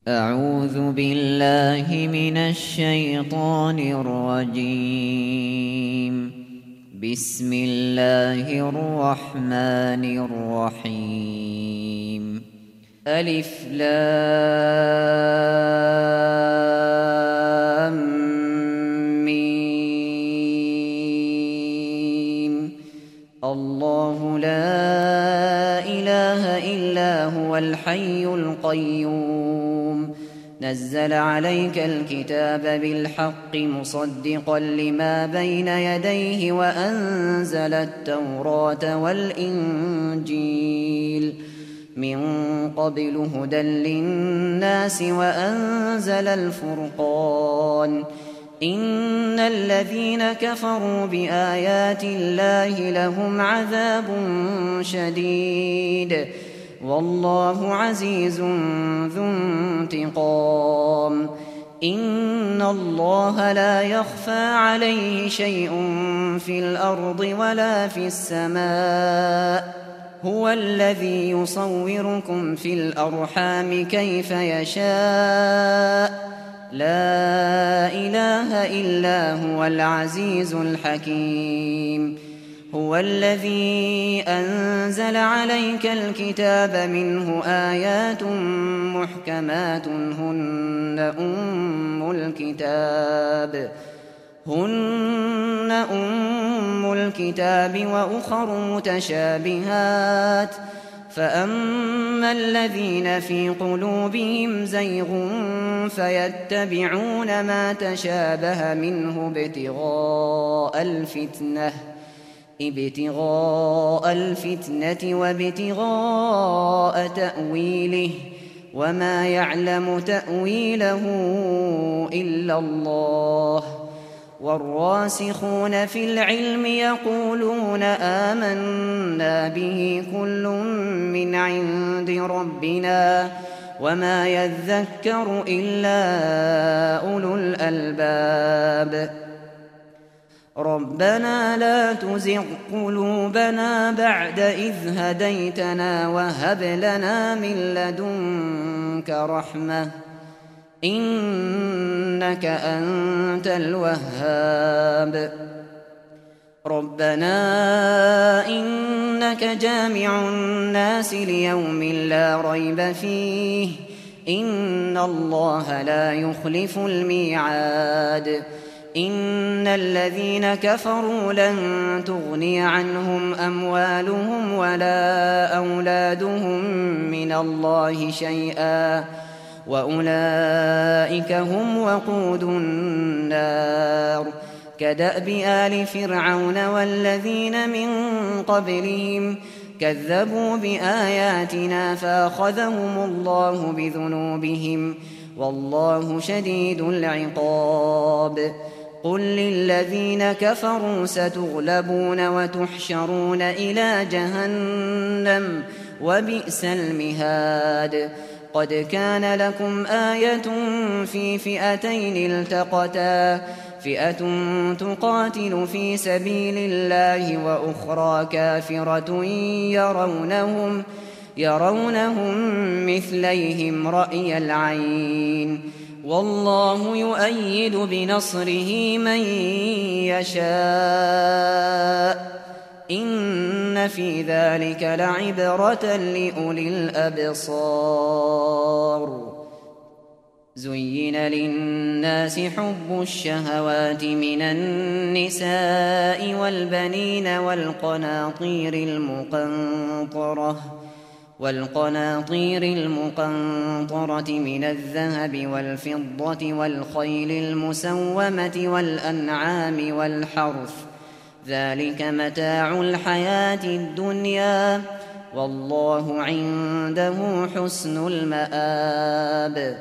أعوذ بالله من الشيطان الرجيم. بسم الله الرحمن الرحيم. ألف لام ميم. الله لا إله إلا هو الحي القيوم. نزل عليك الكتاب بالحق مصدقا لما بين يديه وأنزل التوراة والإنجيل من قبل هدى للناس وأنزل الفرقان. إن الذين كفروا بآيات الله لهم عذاب شديد والله عزيز ذو انتقام. إن الله لا يخفى عليه شيء في الأرض ولا في السماء. هو الذي يصوركم في الأرحام كيف يشاء. لا إله إلا هو العزيز الحكيم. هو الذي أنزل عليك الكتاب منه آيات محكمات هن أم الكتاب وأخر متشابهات. فأما الذين في قلوبهم زيغ فيتبعون ما تشابه منه ابتغاء الفتنة وابتغاء تأويله وما يعلم تأويله إلا الله. والراسخون في العلم يقولون آمنا به كل من عند ربنا وما يذكر إلا أولو الألباب. ربنا لا تزغ قلوبنا بعد إذ هديتنا وهب لنا من لدنك رحمة إنك أنت الوهاب. ربنا إنك جامع الناس ليوم لا ريب فيه إن الله لا يخلف الميعاد. إن الذين كفروا لن تغني عنهم أموالهم ولا أولادهم من الله شيئا وأولئك هم وقود النار. كدأب آل فرعون والذين من قبلهم كذبوا بآياتنا فأخذهم الله بذنوبهم والله شديد العقاب. قل للذين كفروا ستغلبون وتحشرون إلى جهنم وبئس المهاد. قد كان لكم آية في فئتين التقتا فئة تقاتل في سبيل الله وأخرى كافرة يرونهم مثليهم رأي العين والله يؤيد بنصره من يشاء. إن في ذلك لعبرة لأولي الأبصار. زين للناس حب الشهوات من النساء والبنين والقناطير المقنطرة من الذهب والفضة والخيل المسومة والأنعام والحرث ذلك متاع الحياة الدنيا والله عنده حسن المآب.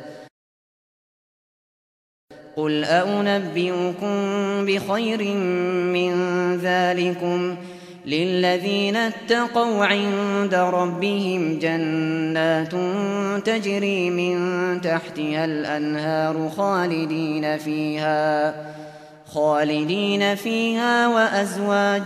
قل أنبئكم بخير من ذلكم للذين اتقوا عند ربهم جنات تجري من تحتها الأنهار خالدين فيها وأزواج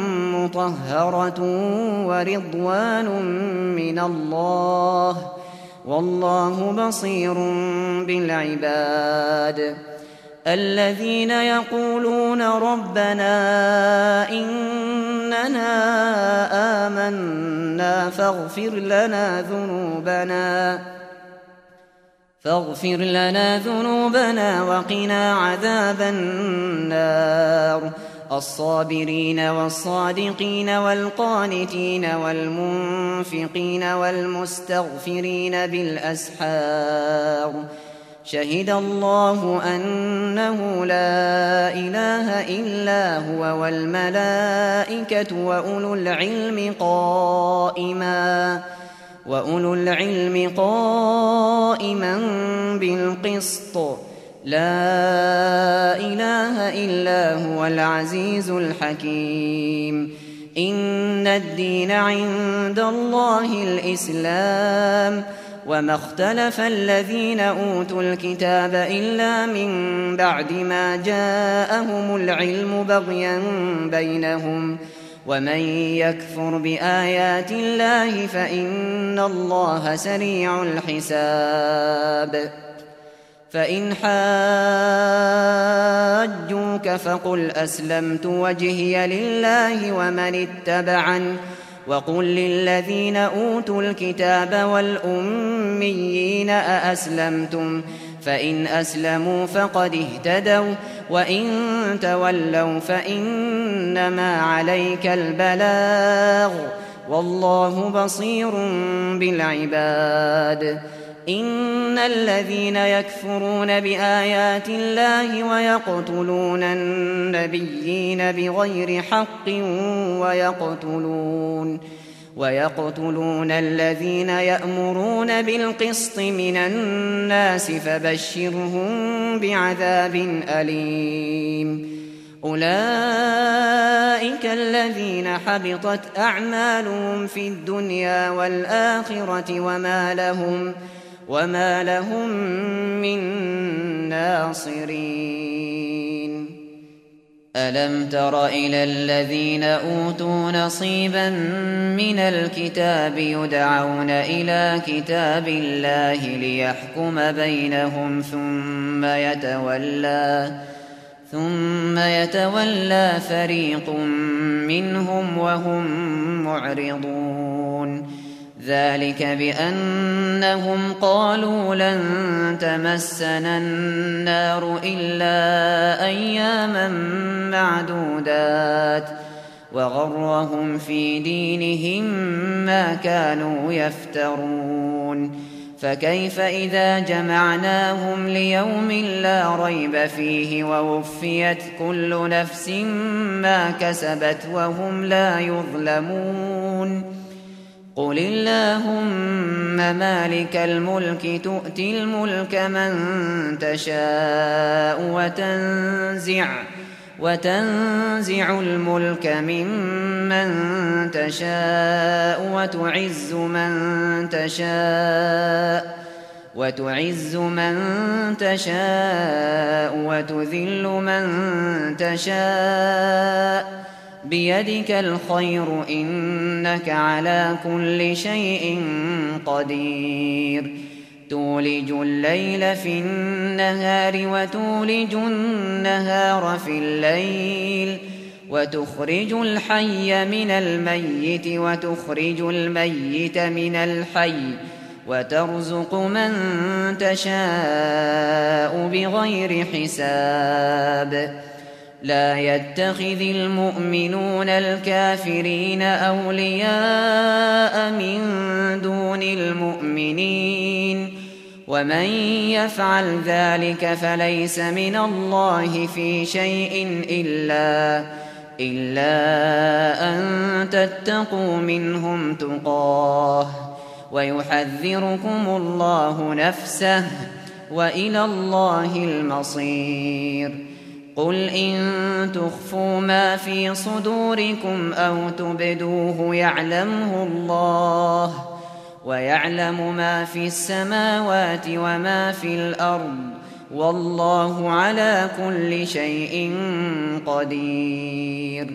مطهرة ورضوان من الله والله بصير بالعباد. الذين يقولون ربنا إننا آمنا فاغفر لنا ذنوبنا وقنا عذاب النار. الصابرين والصادقين والقانتين والمنفقين والمستغفرين بالأسحار. شهد الله أنه لا إله إلا هو والملائكة وأولو العلم قائما بالقسط. لا إله إلا هو العزيز الحكيم. إن الدين عند الله الإسلام وما اختلف الذين أوتوا الكتاب إلا من بعد ما جاءهم العلم بغيا بينهم ومن يكفر بآيات الله فإن الله سريع الحساب. فإن حاجوك فقل أسلمت وجهي لله ومن اتبعني وقل للذين أوتوا الكتاب والأميين أأسلمتم فإن أسلموا فقد اهتدوا وإن تولوا فإنما عليك البلاغ والله بصير بالعباد. إن الذين يكفرون بآيات الله ويقتلون النبيين بغير حق ويقتلون الذين يأمرون بالقسط من الناس فبشرهم بعذاب أليم. أولئك الذين حبطت أعمالهم في الدنيا والآخرة وما لهم من ناصرين. ألم تر إلى الذين أوتوا نصيبا من الكتاب يدعون إلى كتاب الله ليحكم بينهم ثم يتولى فريق منهم وهم معرضون. ذلك بأنهم قالوا لن تمسنا النار إلا أياما معدودات وغرهم في دينهم ما كانوا يفترون. فكيف إذا جمعناهم ليوم لا ريب فيه ووفيت كل نفس ما كسبت وهم لا يظلمون. قل اللهم مالك الملك تؤتي الملك من تشاء وتنزع الملك ممن تشاء وتعز من تشاء وتذل من تشاء بيدك الخير إنك على كل شيء قدير. تولج الليل في النهار وتولج النهار في الليل وتخرج الحي من الميت وتخرج الميت من الحي وترزق من تشاء بغير حساب. لا يتخذ المؤمنون الكافرين أولياء من دون المؤمنين ومن يفعل ذلك فليس من الله في شيء إلا أن تتقوا منهم تقاه ويحذركم الله نفسه وإلى الله المصير. قل إن تخفوا ما في صدوركم أو تبدوه يعلمه الله ويعلم ما في السماوات وما في الأرض والله على كل شيء قدير.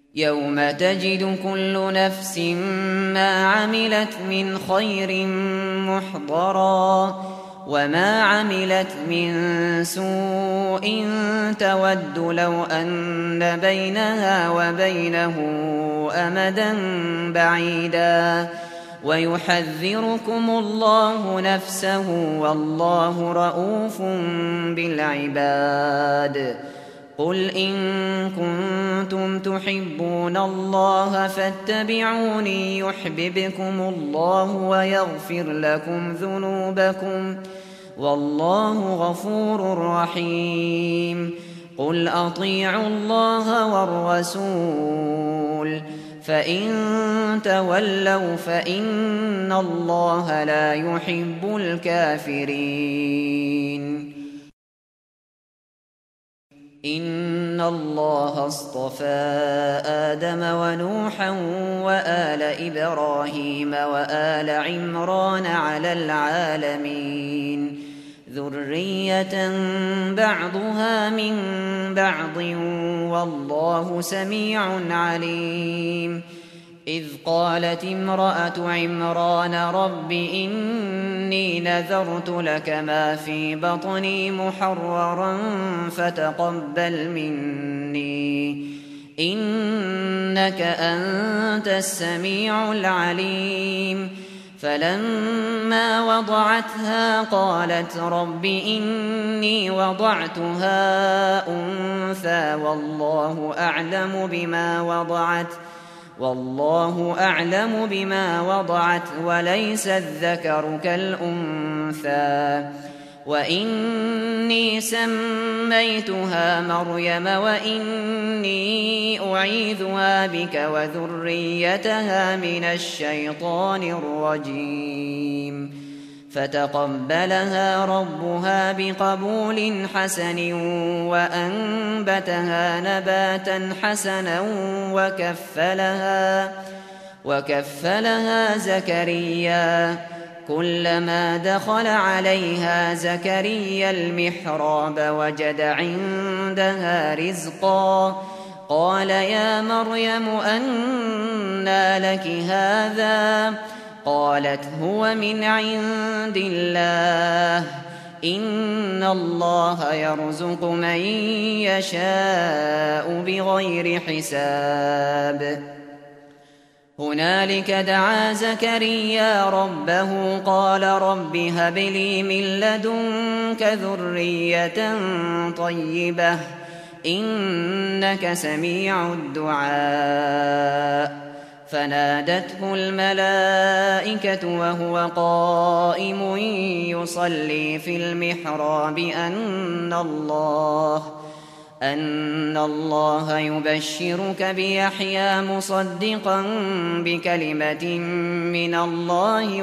يوم تجد كل نفس ما عملت من خير محضرا وما عملت من سوء تود لو أن بينها وبينه أمدا بعيدا ويحذركم الله نفسه والله رءوف بالعباد قل إن كنتم تحبون الله فاتبعوني يحببكم الله ويغفر لكم ذنوبكم والله غفور رحيم قل أطيعوا الله والرسول فإن تولوا فإن الله لا يحب الكافرين إن الله اصطفى آدم ونوحا وآل إبراهيم وآل عمران على العالمين ذرية بعضها من بعض والله سميع عليم إذ قالت امرأة عمران رب إني نذرت لك ما في بطني محررا فتقبل مني إنك أنت السميع العليم فلما وضعتها قالت رب إني وضعتها أنثى والله أعلم بما وضعت وليس الذكر كالأنثى وإني سميتها مريم وإني أعيذها بك وذريتها من الشيطان الرجيم فتقبلها ربها بقبول حسن وأنبتها نباتا حسنا وكفلها زكريا كلما دخل عليها زكريا المحراب وجد عندها رزقا قال يا مريم أنى لك هذا قالت هو من عند الله إن الله يرزق من يشاء بغير حساب هنالك دعا زكريا ربه قال رب هب لي من لدنك ذرية طيبة إنك سميع الدعاء فنادته الملائكة وهو قائم يصلي في المحراب أن الله يبشرك بيحيى مصدقا بكلمة من الله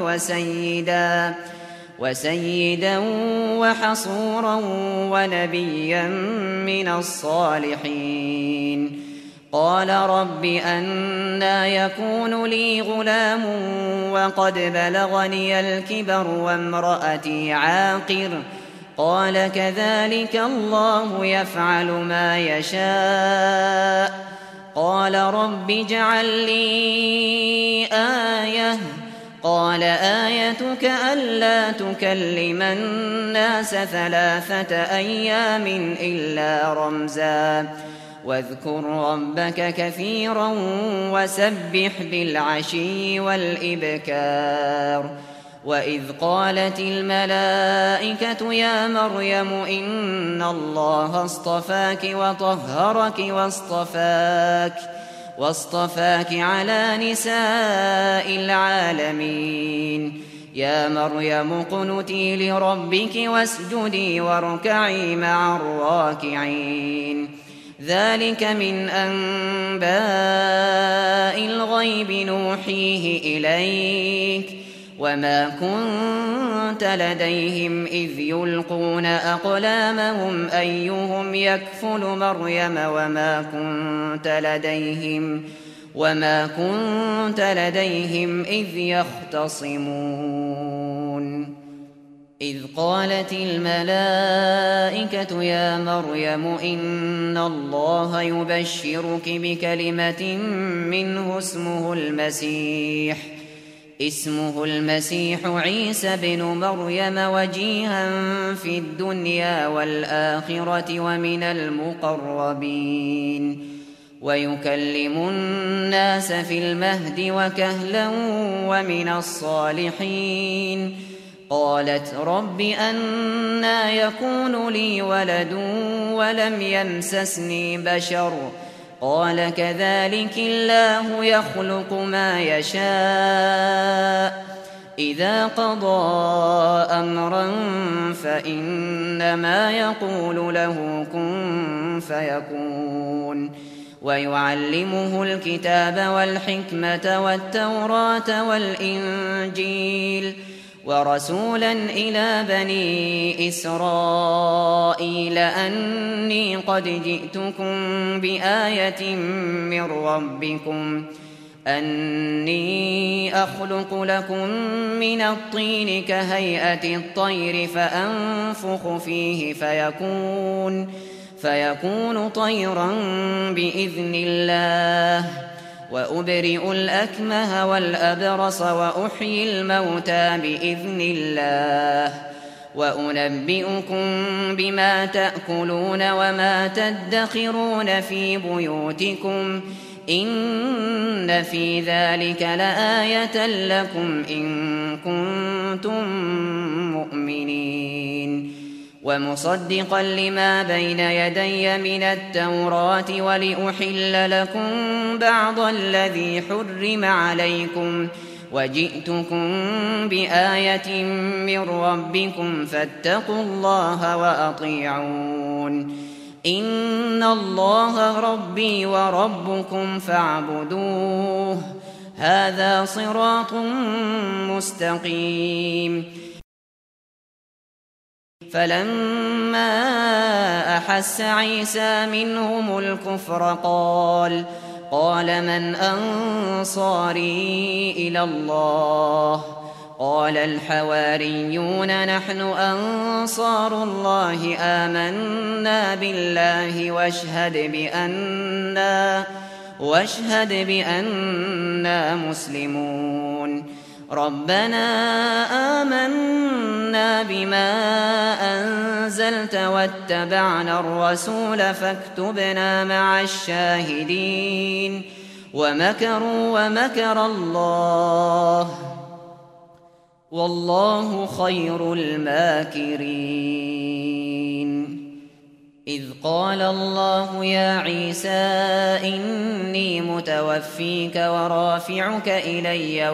وسيدا وحصورا ونبيا من الصالحين قال رب أنى يكون لي غلام وقد بلغني الكبر وامرأتي عاقر قال كذلك الله يفعل ما يشاء قال رب اجعل لي آية قال آيتك ألا تكلم الناس 3 أيام إلا رمزا واذكر ربك كثيرا وسبح بالعشي والإبكار وإذ قالت الملائكة يا مريم إن الله اصطفاك وطهرك واصطفاك على نساء العالمين يا مريم اقنتي لربك واسجدي واركعي مع الراكعين ذلك من أنباء الغيب نوحيه إليك وما كنت لديهم إذ يلقون أقلامهم أيهم يكفل مريم وما كنت لديهم إذ يختصمون إذ قالت الملائكة يا مريم إن الله يبشرك بكلمة منه اسمه المسيح اسمه المسيح عيسى بن مريم وجيها في الدنيا والآخرة ومن المقربين ويكلم الناس في المهد وكهلا ومن الصالحين. قالت رب أنى يكون لي ولد ولم يمسسني بشر قال كذلك الله يخلق ما يشاء إذا قضى أمرا فإنما يقول له كن فيكون. ويعلمه الكتاب والحكمة والتوراة والإنجيل ورسولا إلى بني إسرائيل أني قد جئتكم بآية من ربكم أني أخلق لكم من الطين كهيئة الطير فأنفخ فيه فيكون طيرا بإذن الله وأبرئ الأكمه والأبرص وأحيي الموتى بإذن الله وأنبئكم بما تأكلون وما تدخرون في بيوتكم إن في ذلك لآية لكم إن كنتم مؤمنين. ومصدقا لما بين يدي من التوراة ولأحل لكم بعض الذي حرم عليكم وجئتكم بآية من ربكم فاتقوا الله وأطيعون. إن الله ربي وربكم فاعبدوه هذا صراط مستقيم. فلما أحس عيسى منهم الكفر قال من أنصاري إلى الله قال الحواريون نحن أنصار الله آمنا بالله واشهد بأننا مسلمون. ربنا آمنا بما أنزلت واتبعنا الرسول فاكتبنا مع الشاهدين. ومكروا ومكر الله والله خير الماكرين. إذ قال الله يا عيسى إني متوفيك ورافعك إلي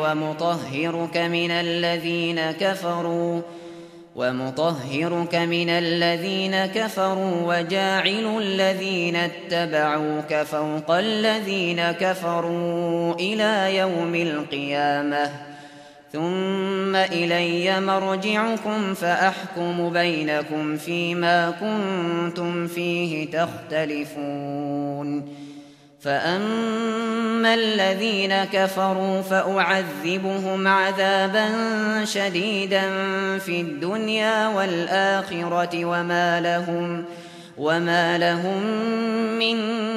ومطهرك من الذين كفروا وجاعل الذين اتبعوك فوق الذين كفروا إلى يوم القيامة ثم إلي مرجعكم فأحكم بينكم فيما كنتم فيه تختلفون. فأما الذين كفروا فأعذبهم عذابا شديدا في الدنيا والآخرة وما لهم من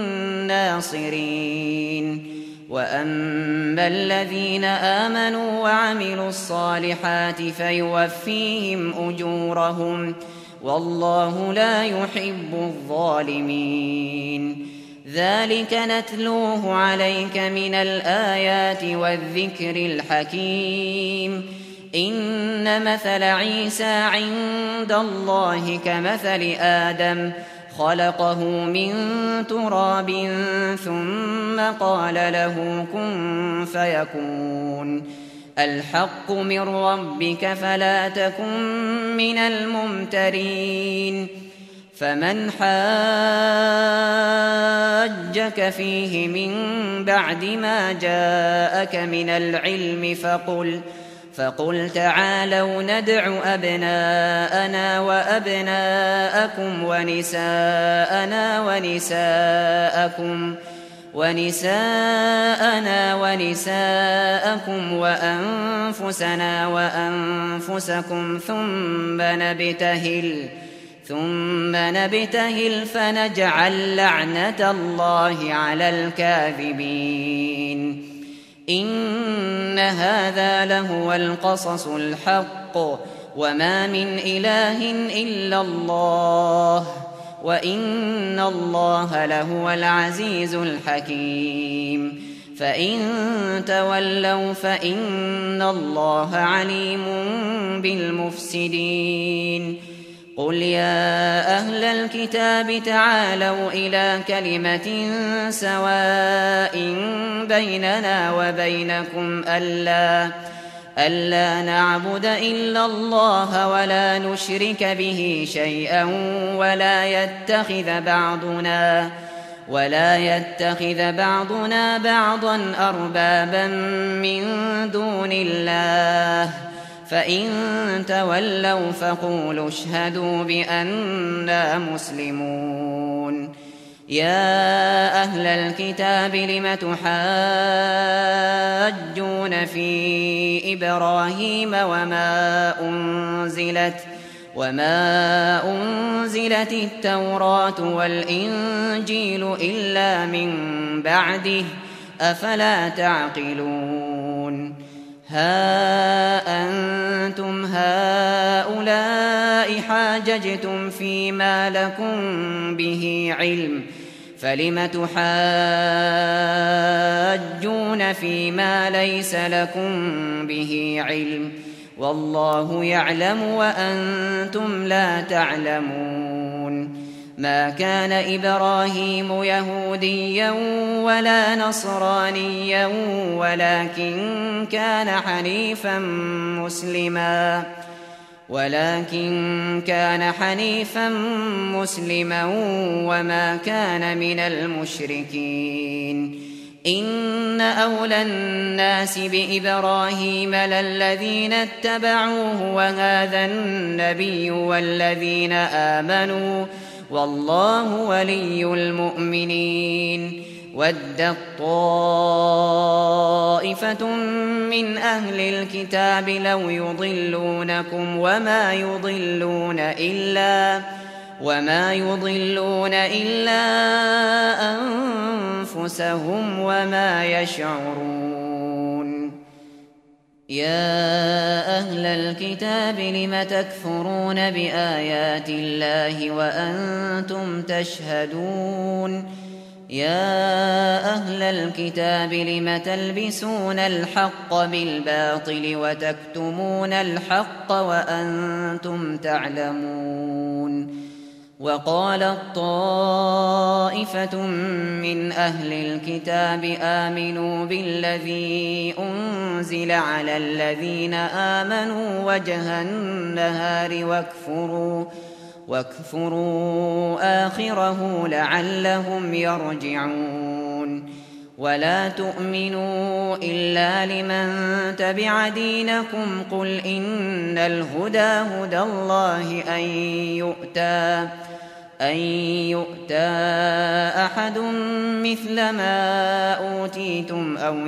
ناصرين. وأما الذين آمنوا وعملوا الصالحات فيوفيهم أجورهم والله لا يحب الظالمين. ذلك نتلوه عليك من الآيات والذكر الحكيم. إن مثل عيسى عند الله كمثل آدم خلقه من تراب ثم قال له كن فيكون. الحق من ربك فلا تكن من الممترين. فمن حاجك فيه من بعد ما جاءك من العلم فقل تعالوا ندع أبناءنا وأبناءكم ونساءنا ونساءكم وأنفسنا وأنفسكم ثم نبتهل فنجعل لعنة الله على الكاذبين. إن هذا لهو القصص الحق وما من إله إلا الله وإن الله لهو العزيز الحكيم فإن تولوا فإن الله عليم بالمفسدين قل يا أهل الكتاب تعالوا إلى كلمة سواء بيننا وبينكم ألا نعبد إلا الله ولا نشرك به شيئا ولا يتخذ بعضنا بعضا أربابا من دون الله فإن تولوا فقولوا اشهدوا بأننا مسلمون يا أهل الكتاب لم تحاجون في إبراهيم وما أنزلت التوراة والإنجيل إلا من بعده أفلا تعقلون ها أنتم هؤلاء حاججتم فيما لكم به علم فلم تحاجون فيما ليس لكم به علم والله يعلم وأنتم لا تعلمون ما كان إبراهيم يهوديا ولا نصرانيا ولكن كان حنيفا مسلما وما كان من المشركين إن أولى الناس بإبراهيم للذين اتبعوه وهذا النبي والذين آمنوا والله ولي المؤمنين ودت طائفة من أهل الكتاب لو يضلونكم وما يضلون إلا أنفسهم وما يشعرون يا أهل الكتاب لم تكفرون بآيات الله وأنتم تشهدون يا أهل الكتاب لم تلبسون الحق بالباطل وتكتمون الحق وأنتم تعلمون وقالت طائفة من أهل الكتاب آمنوا بالذي أنزل على الذين آمنوا وجه النهار واكفروا آخره لعلهم يرجعون ولا تؤمنوا إلا لمن تبع دينكم قل إن الهدى هدى الله أن يؤتى أحد مثل ما أوتيتم أو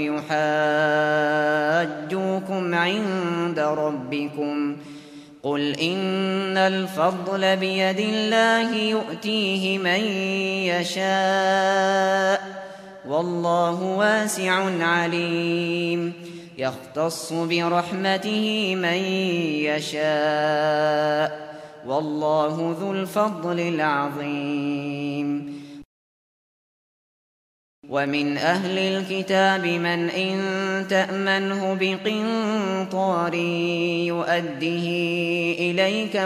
يحاجوكم عند ربكم قل إن الفضل بيد الله يؤتيه من يشاء والله واسع عليم يختص برحمته من يشاء والله ذو الفضل العظيم ومن أهل الكتاب من إن تأمنه بقنطار يؤده إليك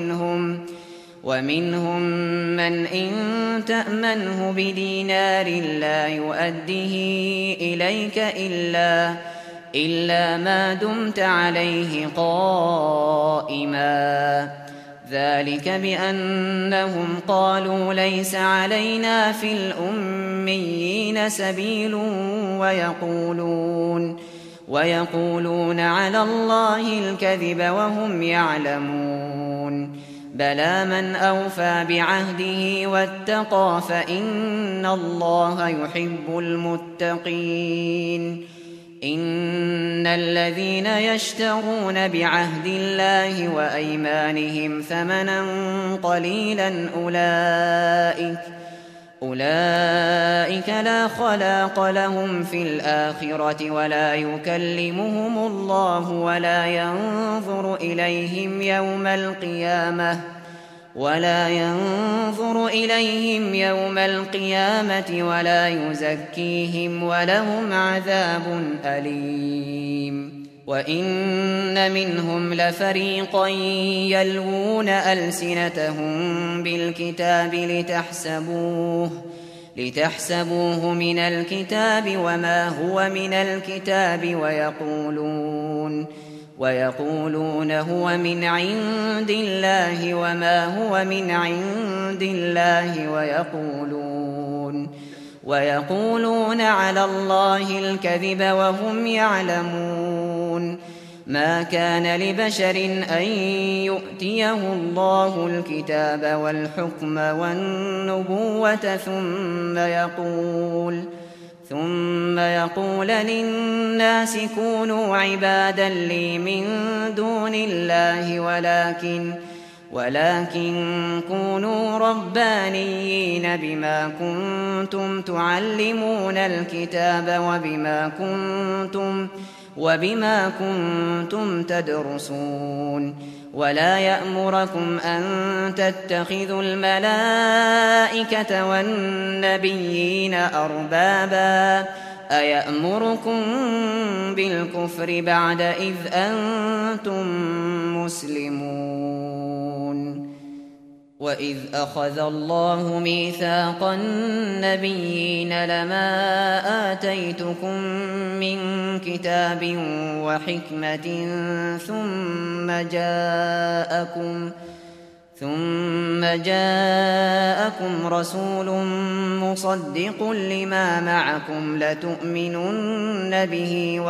ومنهم من إن تأمنه بدينار لا يؤده إليك إلا ما دمت عليه قائما ذلك بأنهم قالوا ليس علينا في الأميين سبيل ويقولون على الله الكذب وهم يعلمون بلى من أوفى بعهده واتقى فإن الله يحب المتقين إن الذين يشترون بعهد الله وأيمانهم ثمنا قليلا أولئك لا خلاق لهم في الآخرة ولا يكلمهم الله ولا ينظر إليهم يوم القيامة ولا يزكيهم ولهم عذاب أليم. وإن منهم لفريقا يلوون ألسنتهم بالكتاب لتحسبوه من الكتاب وما هو من الكتاب ويقولون هو من عند الله وما هو من عند الله ويقولون على الله الكذب وهم يعلمون. ما كان لبشر أن يؤتيه الله الكتاب والحكم والنبوة ثم يقول للناس كونوا عبادا لي من دون الله ولكن كونوا ربانيين بما كنتم تعلمون الكتاب وبما كنتم تدرسون. ولا يأمركم أن تتخذوا الملائكة والنبيين أربابا أيأمركم بالكفر بعد إذ أنتم مسلمون. وإذ أخذ الله ميثاق النبيين لما آتيتكم من كتاب وحكمة ثم جاءكم رسول مصدق لما معكم لتؤمنن به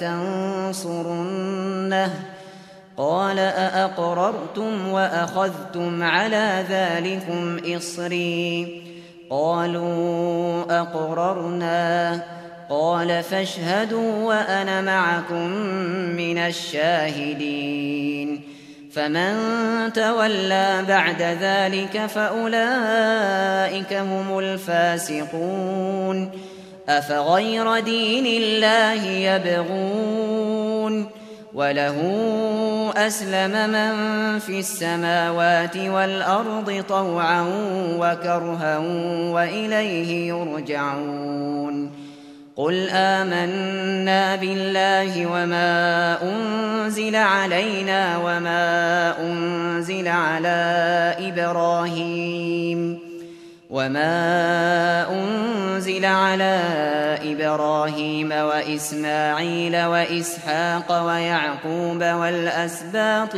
ولتنصرنه قال أأقررتم وأخذتم على ذلكم إصري قالوا أقررنا قال فاشهدوا وأنا معكم من الشاهدين. فمن تولى بعد ذلك فأولئك هم الفاسقون. أفغير دين الله يبغون وله أسلم من في السماوات والأرض طوعا وكرها وإليه يرجعون. قل آمنا بالله وما أنزل علينا وما أنزل على إبراهيم وإسماعيل وإسحاق ويعقوب والأسباط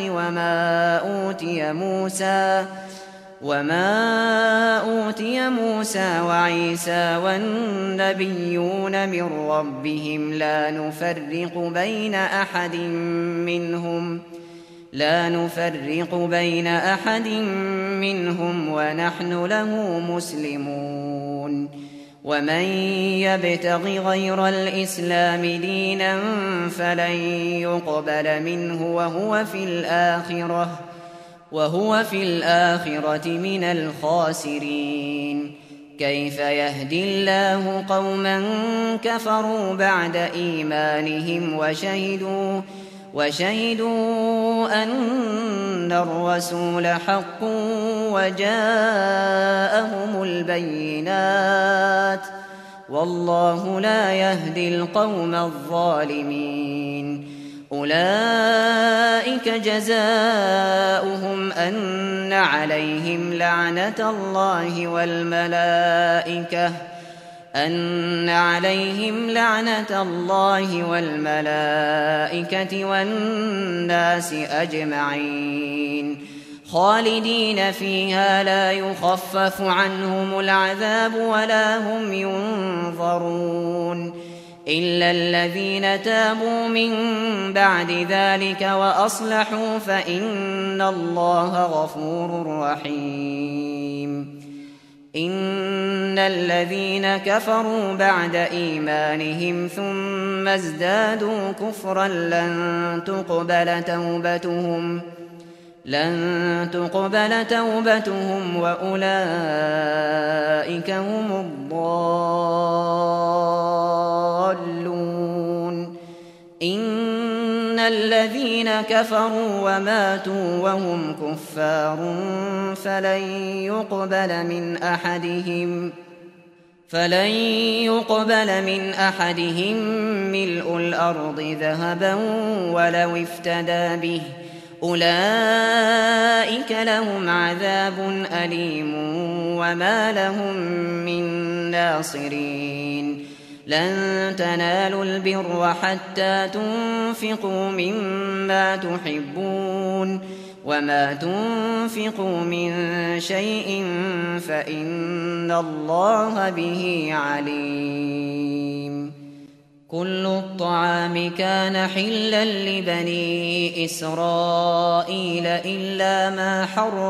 وما أوتي موسى وعيسى والنبيون من ربهم لا نفرق بين أحد منهم ونحن له مسلمون. ومن يبتغ غير الإسلام دينا فلن يقبل منه وهو في الآخرة من الخاسرين. كيف يهدي الله قوما كفروا بعد إيمانهم وشهدوا أن الرسول حق وجاءهم البينات والله لا يهدي القوم الظالمين. أولئك جزاؤهم أن عليهم لعنة الله والملائكة والناس أجمعين خالدين فيها لا يخفف عنهم العذاب ولا هم ينظرون إلا الذين تابوا من بعد ذلك وأصلحوا فإن الله غفور رحيم. إن الذين كفروا بعد إيمانهم ثم ازدادوا كفرا لن لن تقبل توبتهم وأولئك هم الضالون. إن الذين كفروا وماتوا وهم كفار فلن يقبل من أحدهم ملء الأرض ذهبا ولو افتدى به، أولئك لهم عذاب أليم وما لهم من ناصرين. لن تنالوا البر حتى تنفقوا مما تحبون، وما تنفقوا من شيء فإن الله به عليم. كل الطعام كان حلا لبني إسرائيل إلا ما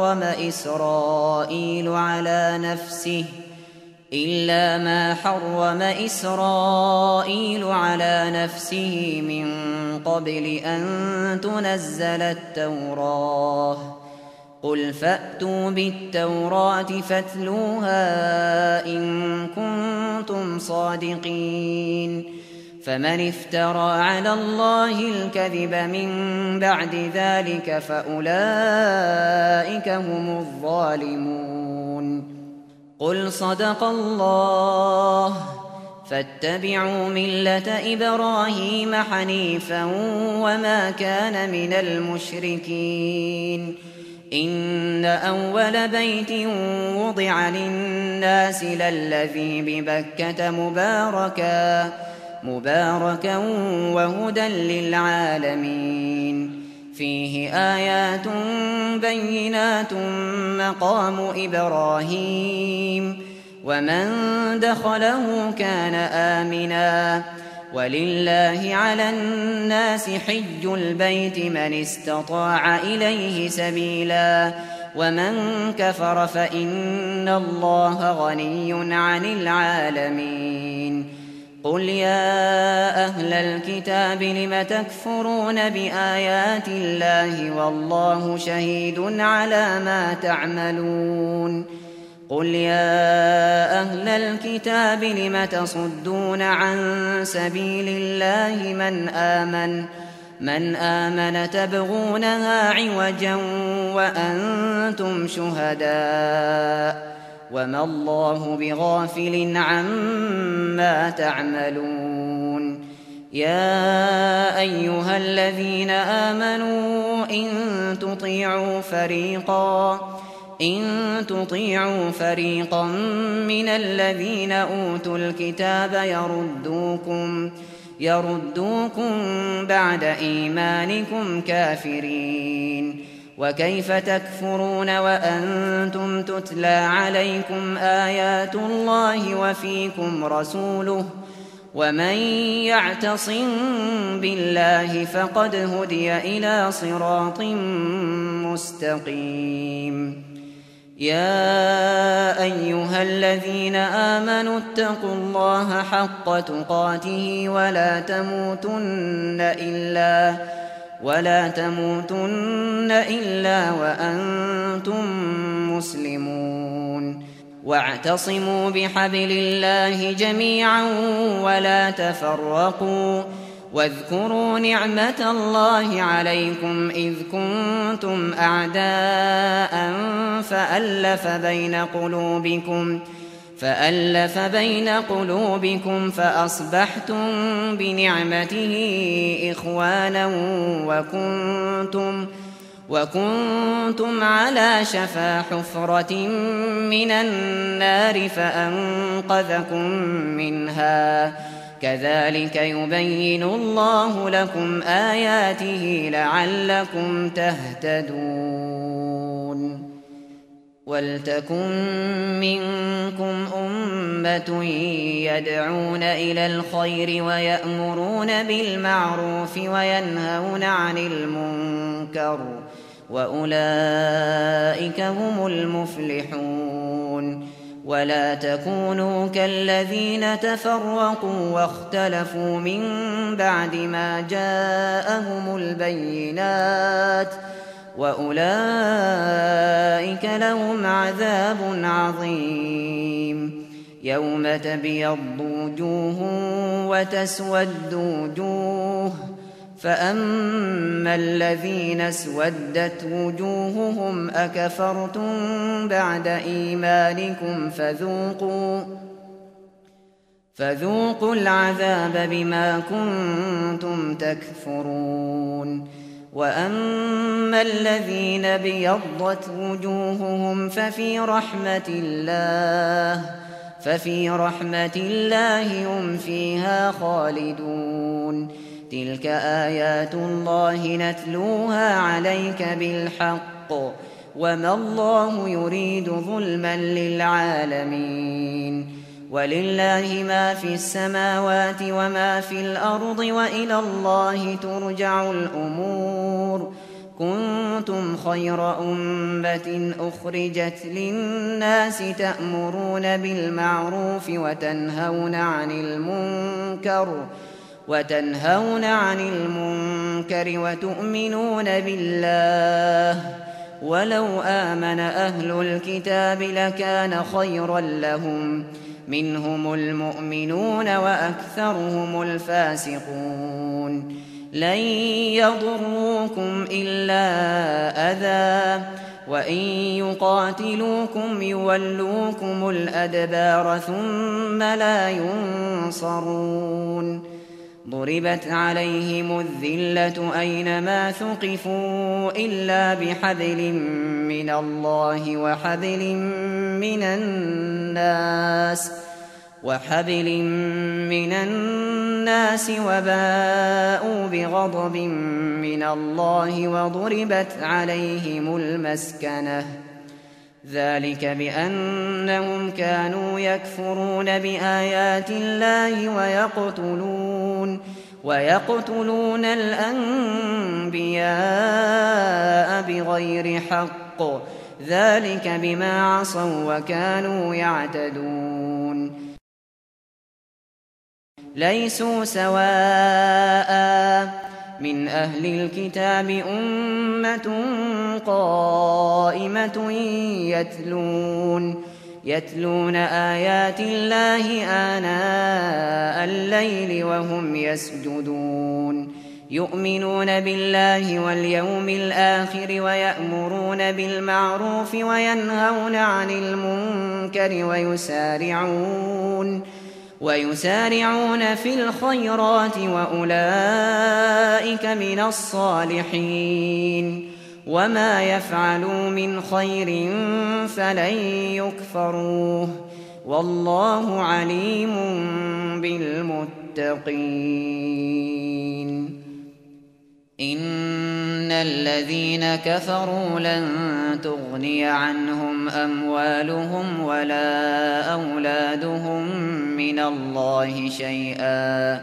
حرم إسرائيل على نفسه من قبل أن تنزل التوراة. قل فأتوا بالتوراة فاتلوها إن كنتم صادقين. فمن افترى على الله الكذب من بعد ذلك فأولئك هم الظالمون. قل صدق الله، فاتبعوا ملة إبراهيم حنيفا وما كان من المشركين. إن أول بيت وضع للناس للذي ببكة مباركا وهدى للعالمين. فيه آيات بينات مقام إبراهيم ومن دخله كان آمنا. ولله على الناس حج البيت من استطاع إليه سبيلا، ومن كفر فإن الله غني عن العالمين. قل يا أهل الكتاب لم تكفرون بآيات الله والله شهيد على ما تعملون. قل يا أهل الكتاب لم تصدون عن سبيل الله من آمن تبغونها عوجا وأنتم شهداء، وما الله بغافل عما تعملون. يا أيها الذين آمنوا إن تطيعوا فريقا من الذين أوتوا الكتاب يردوكم بعد إيمانكم كافرين. وكيف تكفرون وأنتم تتلى عليكم آيات الله وفيكم رسوله؟ ومن يعتصم بالله فقد هدي إلى صراط مستقيم. يا أيها الذين آمنوا اتقوا الله حق تقاته ولا تموتن إلا وأنتم مسلمون. واعتصموا بحبل الله جميعا ولا تفرقوا. واذكروا نعمة الله عليكم إذ كنتم أعداء فألف بين قلوبكم فأصبحتم بنعمته إخوانا وكنتم على شفا حفرة من النار فأنقذكم منها. كذلك يبين الله لكم آياته لعلكم تهتدون. ولتكن منكم أمة يدعون إلى الخير ويأمرون بالمعروف وينهون عن المنكر، وأولئك هم المفلحون. ولا تكونوا كالذين تفرقوا واختلفوا من بعد ما جاءهم البينات، وأولئك لهم عذاب عظيم. يوم تبيض وجوه وتسود وجوه، فأما الذين اسودت وجوههم أكفرتم بعد إيمانكم فذوقوا العذاب بما كنتم تكفرون. وأما الذين ابيضت وجوههم ففي رحمة الله هم فيها خالدون. تلك آيات الله نتلوها عليك بالحق، وما الله يريد ظلما للعالمين. ولله ما في السماوات وما في الأرض، وإلى الله ترجع الأمور. كنتم خير أمة أخرجت للناس تأمرون بالمعروف وتنهون عن المنكر وتؤمنون بالله. ولو آمن أهل الكتاب لكان خيرا لهم، منهم المؤمنون وأكثرهم الفاسقون. لن يضروكم إلا أذى، وإن يقاتلوكم يولوكم الأدبار ثم لا ينصرون. ضربت عليهم الذلة أينما ثقفوا إلا بحبل من الله وحبل من الناس وباءوا بغضب من الله وضربت عليهم المسكنة. ذلك بأنهم كانوا يكفرون بآيات الله ويقتلون الأنبياء بغير حق. ذلك بما عصوا وكانوا يعتدون. ليسوا سواء من أهل الكتاب أمة قائمة يتلون آيات الله آناء الليل وهم يسجدون. يؤمنون بالله واليوم الآخر ويأمرون بالمعروف وينهون عن المنكر ويسارعون في الخيرات وأولئك من الصالحين. وما يفعلوا من خير فلن يكفروه، والله عليم بالمتقين. إن الذين كفروا لن تغني عنهم أموالهم ولا أولادهم من الله شيئا،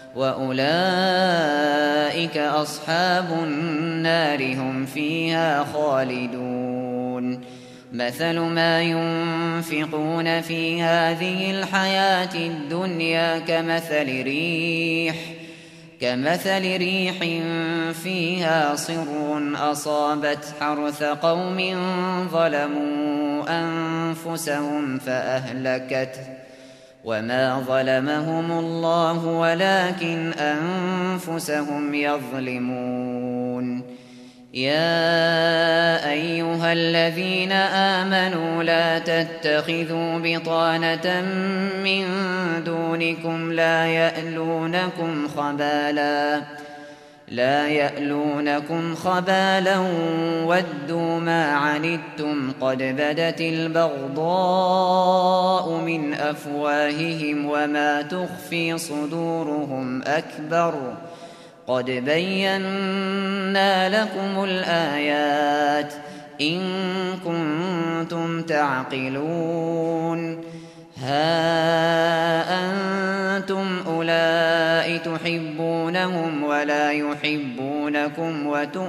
وأولئك أصحاب النار هم فيها خالدون. مثل ما ينفقون في هذه الحياة الدنيا كمثل ريح فيها صر أصابت حرث قوم ظلموا أنفسهم فأهلكته، وما ظلمهم الله ولكن أنفسهم يظلمون. يا أيها الذين آمنوا لا تتخذوا بطانة من دونكم لا يألونكم خبالا ودوا ما عنتم قد بدت البغضاء من أفواههم وما تخفي صدورهم أكبر. قد بينا لكم الآيات إن كنتم تعقلون. ها أنتم أولئك تحبونهم ولا يحبونكم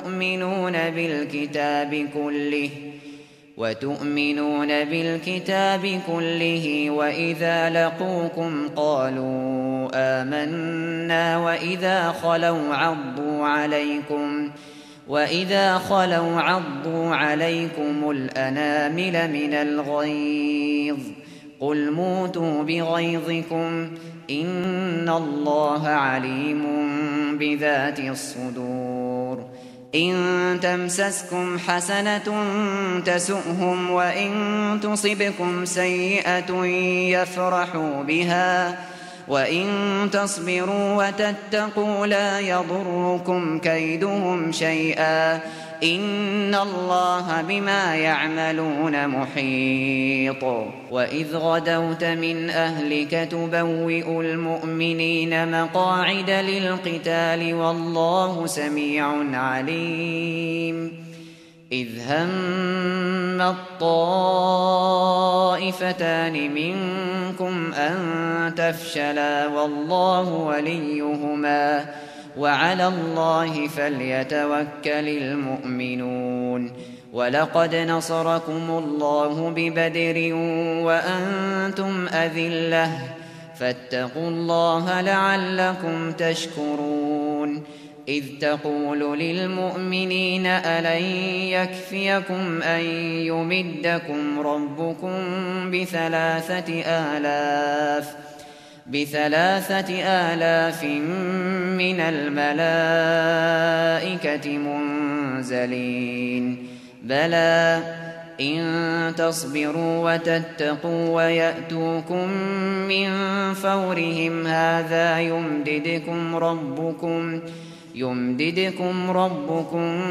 وتؤمنون بالكتاب كله وإذا لقوكم قالوا آمنا وإذا خلوا عضوا عليكم الأنامل من الغيظ قل موتوا بغيظكم إن الله عليم بذات الصدور إن تمسسكم حسنة تسؤهم وإن تصبكم سيئة يفرحوا بها وإن تصبروا وتتقوا لا يضركم كيدهم شيئا إن الله بما يعملون محيط وإذ غدوت من أهلك تبوئ المؤمنين مقاعد للقتال والله سميع عليم إذ هم الطائفتان منكم أن تفشلا والله وليهما وعلى الله فليتوكل المؤمنون ولقد نصركم الله ببدر وأنتم أذلة فاتقوا الله لعلكم تشكرون إذ تقول للمؤمنين ألن يكفيكم أن يمدكم ربكم ب3,000 من الملائكة منزلين بلى إن تصبروا وتتقوا ويأتوكم من فورهم هذا يمددكم ربكم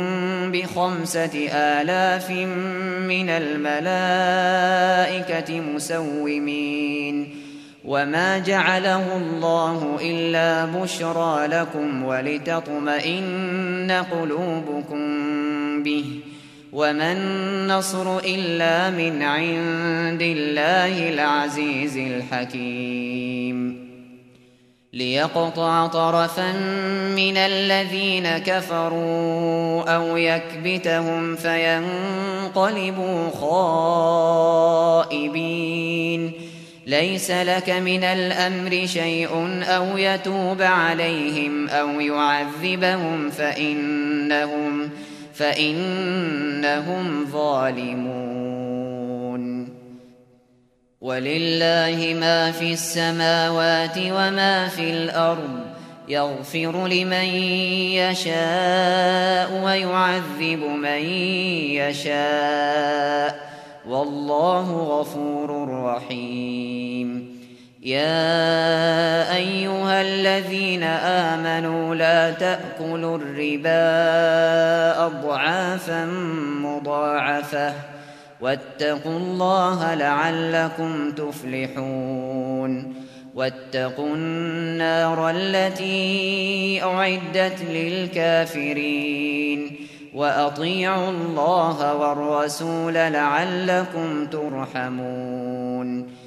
ب5,000 من الملائكة مسومين وما جعله الله إلا بشرى لكم ولتطمئن قلوبكم به وما النصر إلا من عند الله العزيز الحكيم ليقطع طرفا من الذين كفروا أو يكبتهم فينقلبوا خائبين ليس لك من الأمر شيء أو يتوب عليهم أو يعذبهم فإنهم ظالمون ولله ما في السماوات وما في الأرض يغفر لمن يشاء ويعذب من يشاء والله غفور رحيم يا أيها الذين آمنوا لا تأكلوا الربا أضعافا مضاعفة واتقوا الله لعلكم تفلحون واتقوا النار التي أعدت للكافرين وأطيعوا الله والرسول لعلكم ترحمون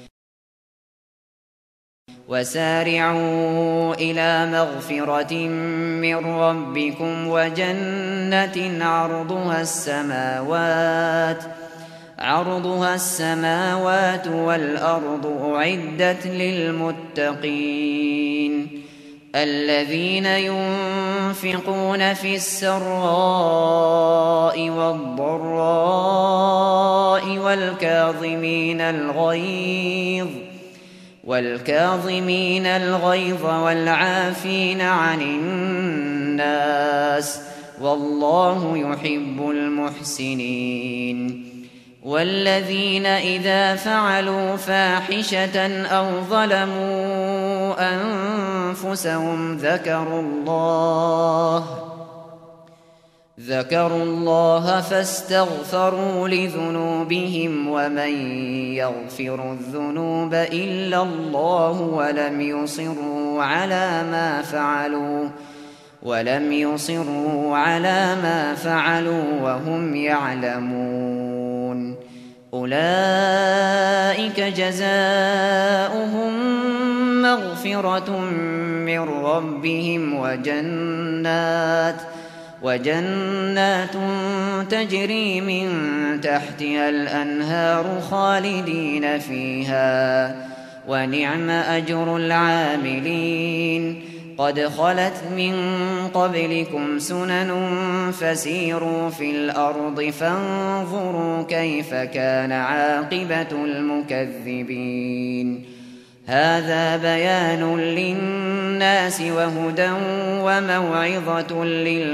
وسارعوا إلى مغفرة من ربكم وجنة عرضها السماوات والأرض أعدت للمتقين الذين ينفقون في السراء والضراء والكاظمين الغيظ والعافين عن الناس والله يحب المحسنين والذين إذا فعلوا فاحشة أو ظلموا أنفسهم ذكروا الله فاستغفروا لذنوبهم ومن يغفر الذنوب إلا الله ولم يصروا على ما فعلوا وهم يعلمون أولئك جزاؤهم مغفرة من ربهم وجنات تجري من تحتها الأنهار خالدين فيها ونعم أجر العاملين قد خلت من قبلكم سنن فسيروا في الأرض فانظروا كيف كان عاقبة المكذبين هذا بيان للناس وهدى وموعظة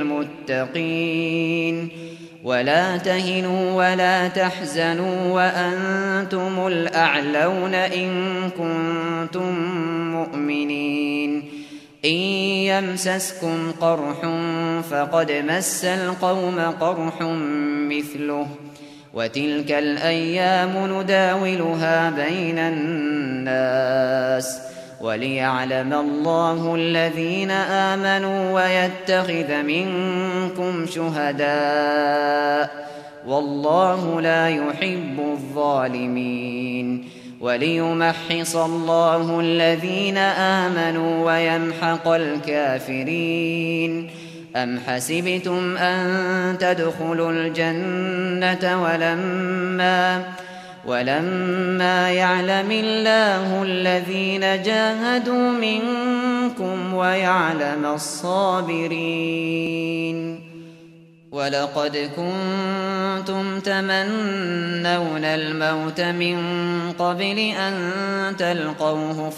للمتقين ولا تهنوا ولا تحزنوا وأنتم الأعلون إن كنتم مؤمنين إن يمسسكم قرح فقد مس القوم قرح مثله وتلك الأيام نداولها بين الناس وليعلم الله الذين آمنوا ويتخذ منكم شهداء والله لا يحب الظالمين وليمحص الله الذين آمنوا ويمحق الكافرين أم حسبتم أن تدخلوا الجنة ولما يعلم الله الذين جاهدوا منكم ويعلم الصابرين ولقد كنتم تمنون الموت من قبل أن تلقوه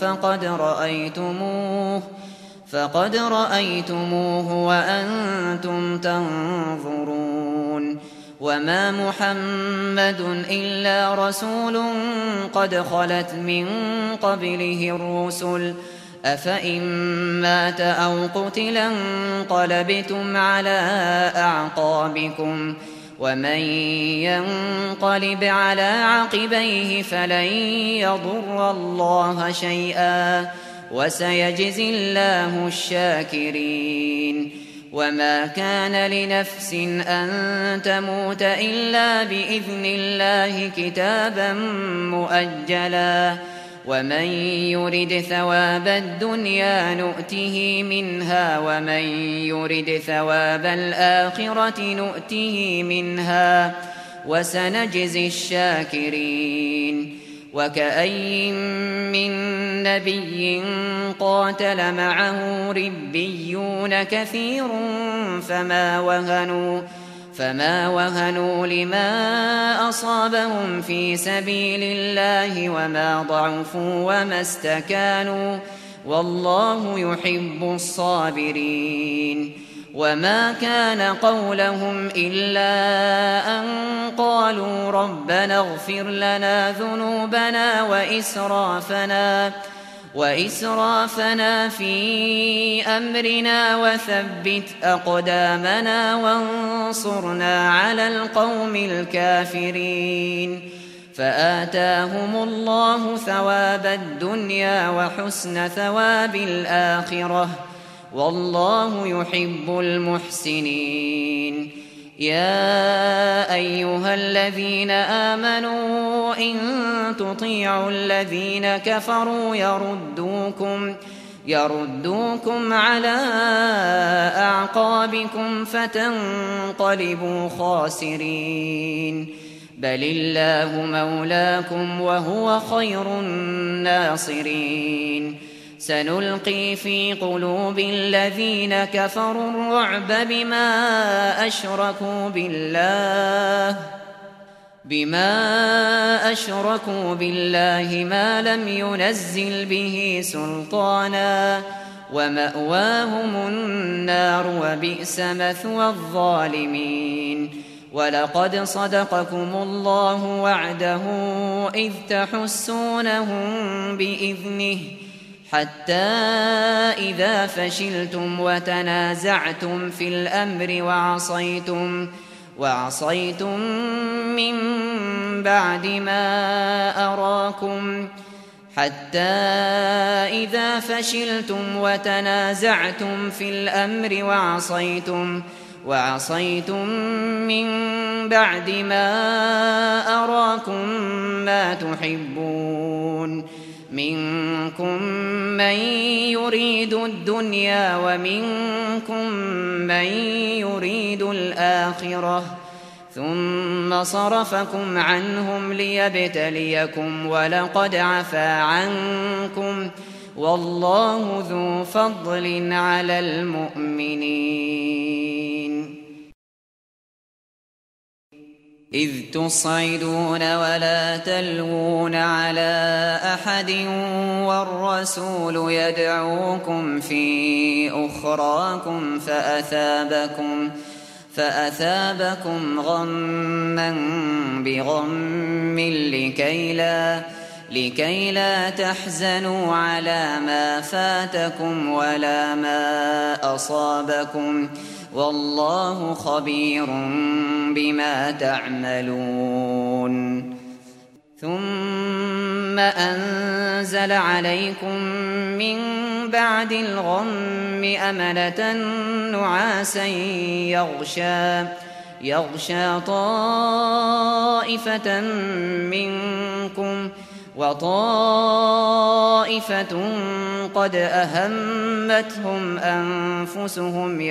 فقد رأيتموه وأنتم تنظرون وما محمد إلا رسول قد خلت من قبله الرسل أفإن مات أو قتلا انقلبتم على أعقابكم ومن ينقلب على عقبيه فلن يضر الله شيئا وسيجزي الله الشاكرين وما كان لنفس أن تموت إلا بإذن الله كتابا مؤجلا ومن يرد ثواب الدنيا نؤته منها ومن يرد ثواب الآخرة نؤته منها وسنجزي الشاكرين وكأي من نبي قاتل معه ربيون كثير فما وهنوا لما أصابهم في سبيل الله وما ضعفوا وما استكانوا والله يحب الصابرين وما كان قولهم إلا أن قالوا ربنا اغفر لنا ذنوبنا وإسرافنا في أمرنا وثبت أقدامنا وانصرنا على القوم الكافرين فآتاهم الله ثواب الدنيا وحسن ثواب الآخرة والله يحب المحسنين يا أيها الذين آمنوا إن تطيعوا الذين كفروا يردوكم على أعقابكم فتنقلبوا خاسرين بل الله مولاكم وهو خير الناصرين سنلقي في قلوب الذين كفروا الرعب بما أشركوا بالله ما لم ينزل به سلطانا ومأواهم النار وبئس مثوى الظالمين ولقد صدقكم الله وعده إذ تحسونهم بإذنه حتى إذا فشلتم وتنازعتم في الأمر وعصيتم من بعد ما أراكم ما تحبون منكم من يريد الدنيا ومنكم من يريد الآخرة ثم صرفكم عنهم ليبتليكم ولقد عفا عنكم والله ذو فضل على المؤمنين. إذ تصعدون ولا تلوون على أحد والرسول يدعوكم في أخراكم فأثابكم غما بغم لكي لا تحزنوا على ما فاتكم ولا ما أصابكم والله خبير بما تعملون. ثم أنزل عليكم من بعد الغم أمنة نعاسا يغشى طائفة منكم وطائفة قد أهمتهم أنفسهم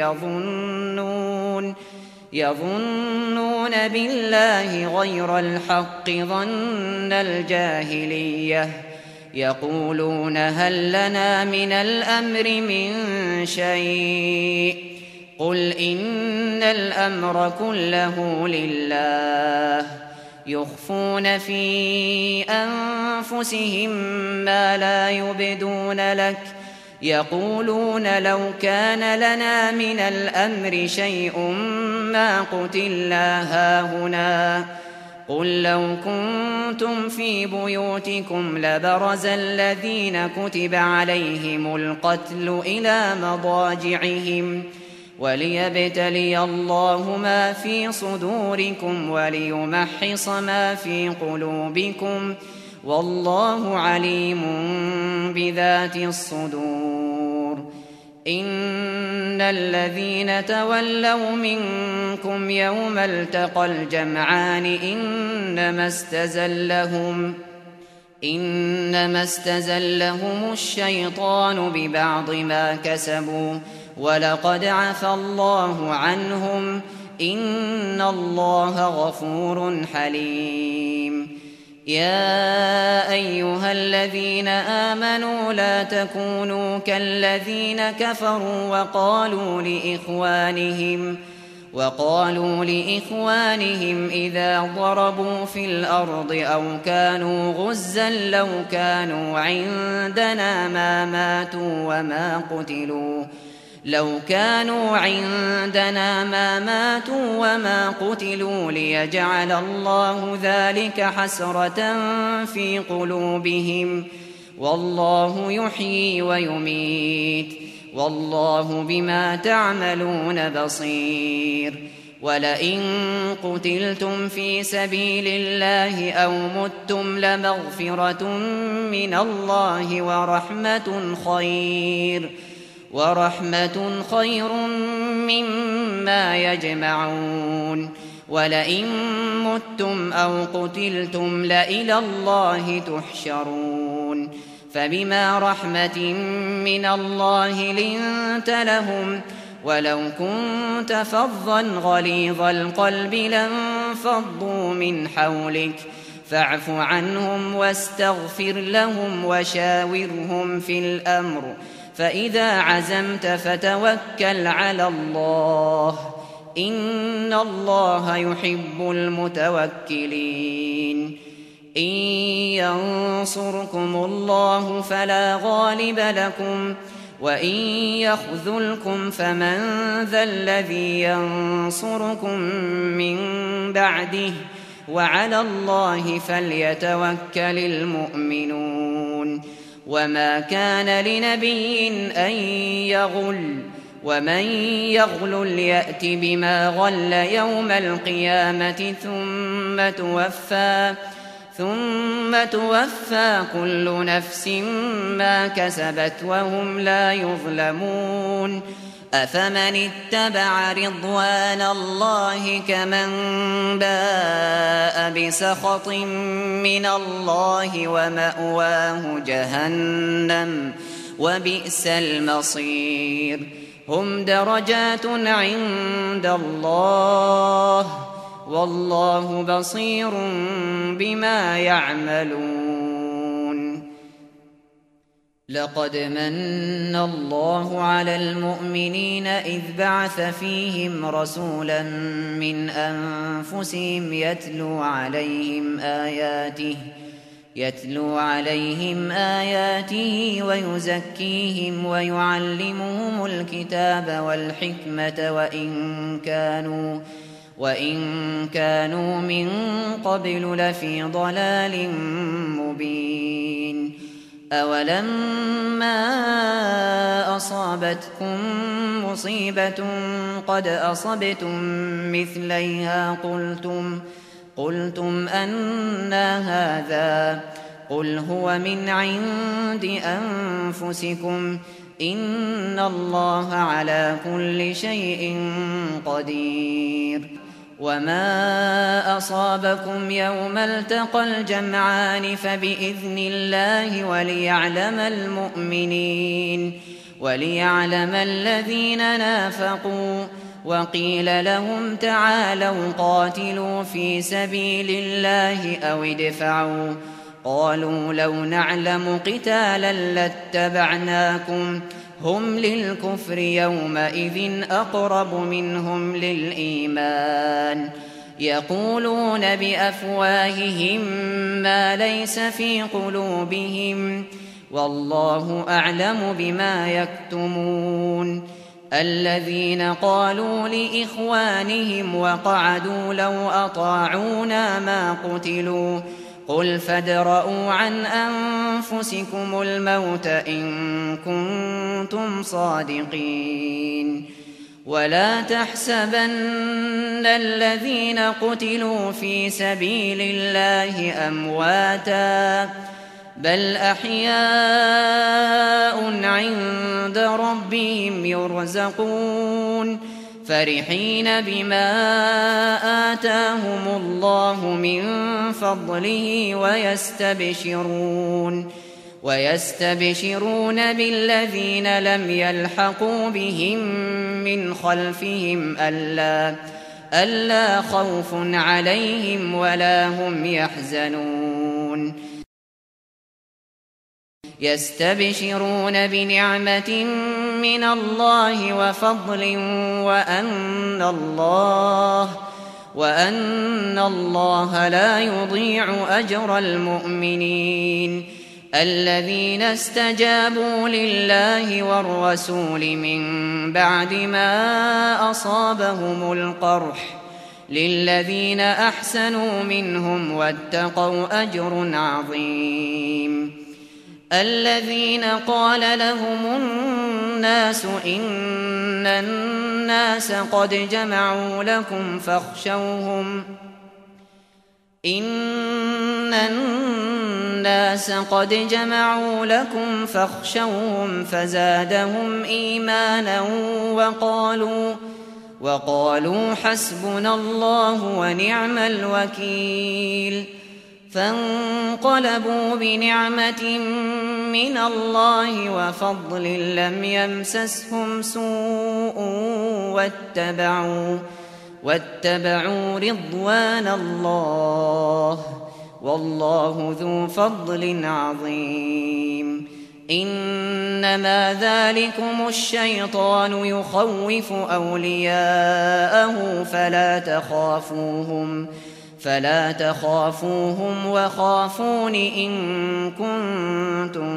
يظنون بالله غير الحق ظن الجاهلية يقولون هل لنا من الأمر من شيء قل إن الأمر كله لله يخفون في أنفسهم ما لا يبدون لك يقولون لو كان لنا من الأمر شيء ما قتلنا هاهنا قل لو كنتم في بيوتكم لبرز الذين كتب عليهم القتل إلى مضاجعهم وليبتلي الله ما في صدوركم وليمحص ما في قلوبكم والله عليم بذات الصدور. إن الذين تولوا منكم يوم التقى الجمعان إنما استزلهم الشيطان ببعض ما كسبوا ولقد عفى الله عنهم إن الله غفور حليم. يا أيها الذين آمنوا لا تكونوا كالذين كفروا وقالوا لإخوانهم إذا ضربوا في الأرض أو كانوا غزا لو كانوا عندنا ما ماتوا وما قتلوا ليجعل الله ذلك حسرة في قلوبهم والله يحيي ويميت والله بما تعملون بصير. ولئن قتلتم في سبيل الله أو متم لمغفرة من الله ورحمة خير مما يجمعون. ولئن متم أو قتلتم لإلى الله تحشرون. فبما رحمة من الله لنت لهم ولو كنت فظا غليظ القلب لانفضوا من حولك فاعف عنهم واستغفر لهم وشاورهم في الأمر فإذا عزمت فتوكل على الله إن الله يحب المتوكلين. إن ينصركم الله فلا غالب لكم وإن يخذلكم فمن ذا الذي ينصركم من بعده وعلى الله فليتوكل المؤمنون. وما كان لنبي أن يغل ومن يغل يأت بما غل يوم القيامة ثم توفى كل نفس ما كسبت وهم لا يظلمون. أفمن اتبع رضوان الله كمن باء بسخط من الله ومأواه جهنم وبئس المصير. هم درجات عند الله والله بصير بما يعملون. لقد من الله على المؤمنين إذ بعث فيهم رسولا من أنفسهم يتلو عليهم آياته ويزكيهم ويعلمهم الكتاب والحكمة وإن كانوا من قبل لفي ضلال مبين. أولما أصابتكم مصيبة قد أصبتم مثليها قلتم أنى هذا قل هو من عند أنفسكم إن الله على كل شيء قدير. وما أصابكم يوم التقى الجمعان فبإذن الله وليعلم الذين نافقوا. وقيل لهم تعالوا قاتلوا في سبيل الله أو ادفعوا قالوا لو نعلم قتالا لاتبعناكم هم للكفر يومئذ أقرب منهم للإيمان يقولون بأفواههم ما ليس في قلوبهم والله أعلم بما يكتمون. الذين قالوا لإخوانهم وقعدوا لو أطاعونا ما قتلوا قل فادرءوا عن أنفسكم الموت إن كنتم صادقين. ولا تحسبن الذين قتلوا في سبيل الله أمواتا بل أحياء عند ربهم يرزقون فرحين بما آتاهم الله من فضله ويستبشرون بالذين لم يلحقوا بهم من خلفهم ألا خوف عليهم ولا هم يحزنون. يستبشرون بنعمة من الله وفضل وأن الله لا يضيع أجر المؤمنين. الذين استجابوا لله والرسول من بعد ما أصابهم القرح للذين أحسنوا منهم واتقوا أجر عظيم. الذين قال لهم الناس إن الناس قد جمعوا لكم فاخشوهم فزادهم إيمانا وقالوا حسبنا الله ونعم الوكيل. فانقلبوا بنعمة من الله وفضل لم يمسسهم سوء واتبعوا رضوان الله والله ذو فضل عظيم. إنما ذلكم الشيطان يخوف أولياءه فلا تخافوهم وخافون إن كنتم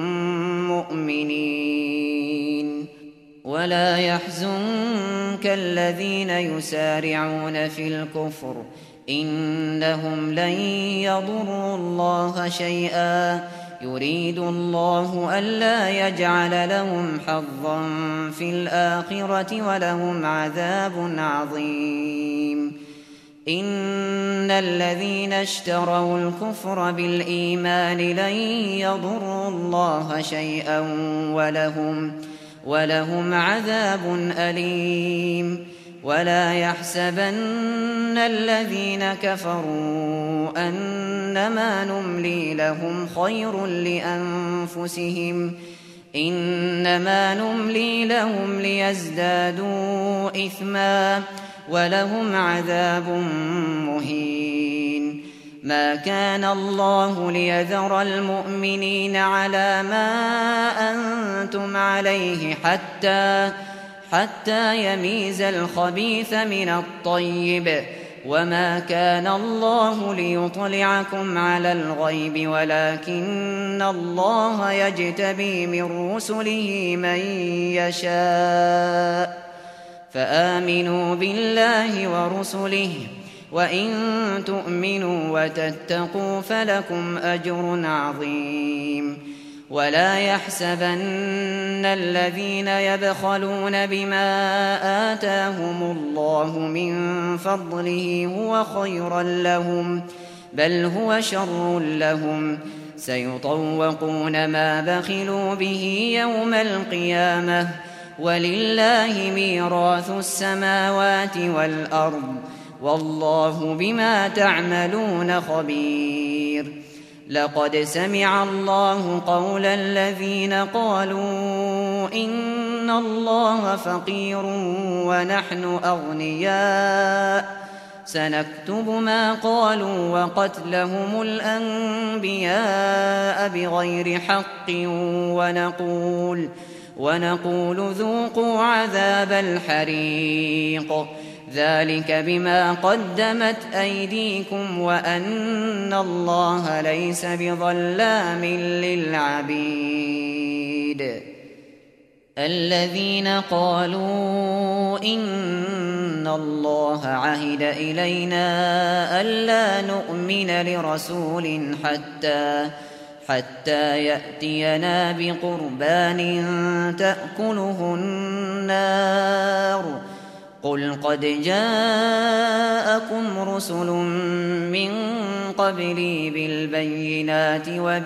مؤمنين. ولا يحزنك الذين يسارعون في الكفر إنهم لن يضروا الله شيئا يريد الله ألا يجعل لهم حظا في الآخرة ولهم عذاب عظيم. إن الذين اشتروا الكفر بالإيمان لن يضروا الله شيئا ولهم عذاب أليم. ولا يحسبن الذين كفروا أنما نملي لهم خير لأنفسهم إنما نملي لهم ليزدادوا إثما ولهم عذاب مهين. ما كان الله ليذر المؤمنين على ما أنتم عليه حتى يميز الخبيث من الطيب، وما كان الله ليطلعكم على الغيب ولكن الله يجتبي من رسله من يشاء، فآمنوا بالله ورسله، وإن تؤمنوا وتتقوا فلكم أجر عظيم. ولا يحسبن الذين يبخلون بما آتاهم الله من فضله هو خيرا لهم، بل هو شر لهم، سيطوقون ما بخلوا به يوم القيامة، ولله ميراث السماوات والأرض، والله بما تعملون خبير. لقد سمع الله قول الذين قالوا إن الله فقير ونحن أغنياء، سنكتب ما قالوا وقتلهم الأنبياء بغير حق ونقول ذوقوا عذاب الحريق، ذلك بما قدمت أيديكم وأن الله ليس بظلام للعبيد. الذين قالوا إن الله عهد إلينا ألا نؤمن لرسول حتى يأتينا بقربان تأكله النار، قل قد جاءكم رسل من قبلي بالبينات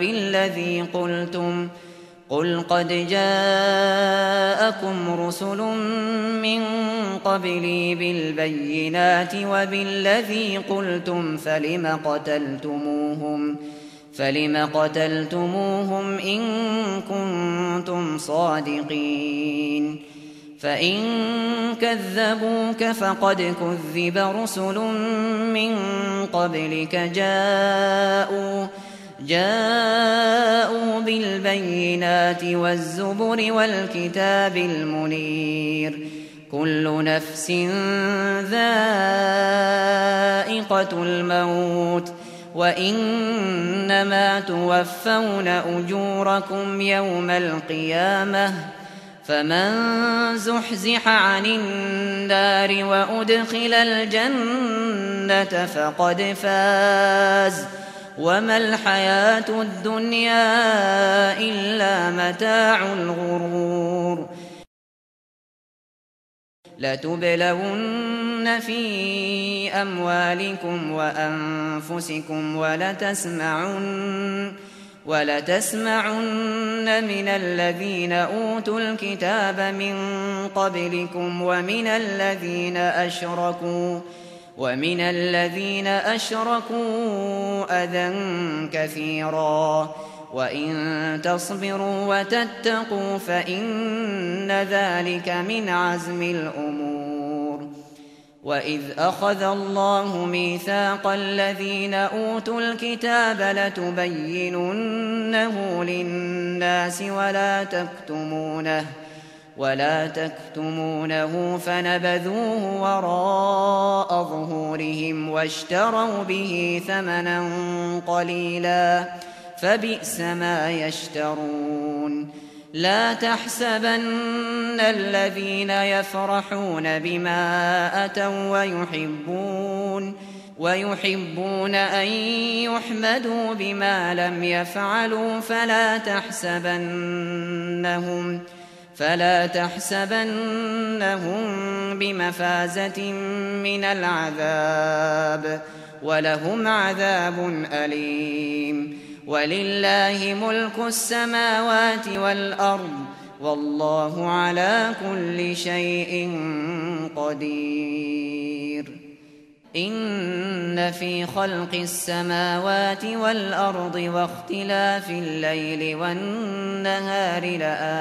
وبالذي قلتم فلم قتلتموهم إن كنتم صادقين. فإن كذبوك فقد كذب رسل من قبلك جاءوا بالبينات والزبر والكتاب المنير، كل نفس ذائقة الموت، وإنما توفون أجوركم يوم القيامة، فمن زحزح عن النار وأدخل الجنة فقد فاز، وما الحياة الدنيا إلا متاع الغرور. لتبلون في أموالكم وأنفسكم ولتسمعن من الذين أوتوا الكتاب من قبلكم ومن الذين أشركوا أذى كثيرا، وإن تصبروا وتتقوا فإن ذلك من عزم الأمور. وإذ أخذ الله ميثاق الذين أوتوا الكتاب لتبيننه للناس ولا تكتمونه فنبذوه وراء ظهورهم واشتروا به ثمنا قليلا، فبئس ما يشترون. لا تحسبن الذين يفرحون بما أتوا ويحبون أن يحمدوا بما لم يفعلوا فلا تحسبنهم بمفازة من العذاب، ولهم عذاب أليم. ولله ملك السماوات والأرض، والله على كل شيء قدير. إن في خلق السماوات والأرض واختلاف الليل والنهار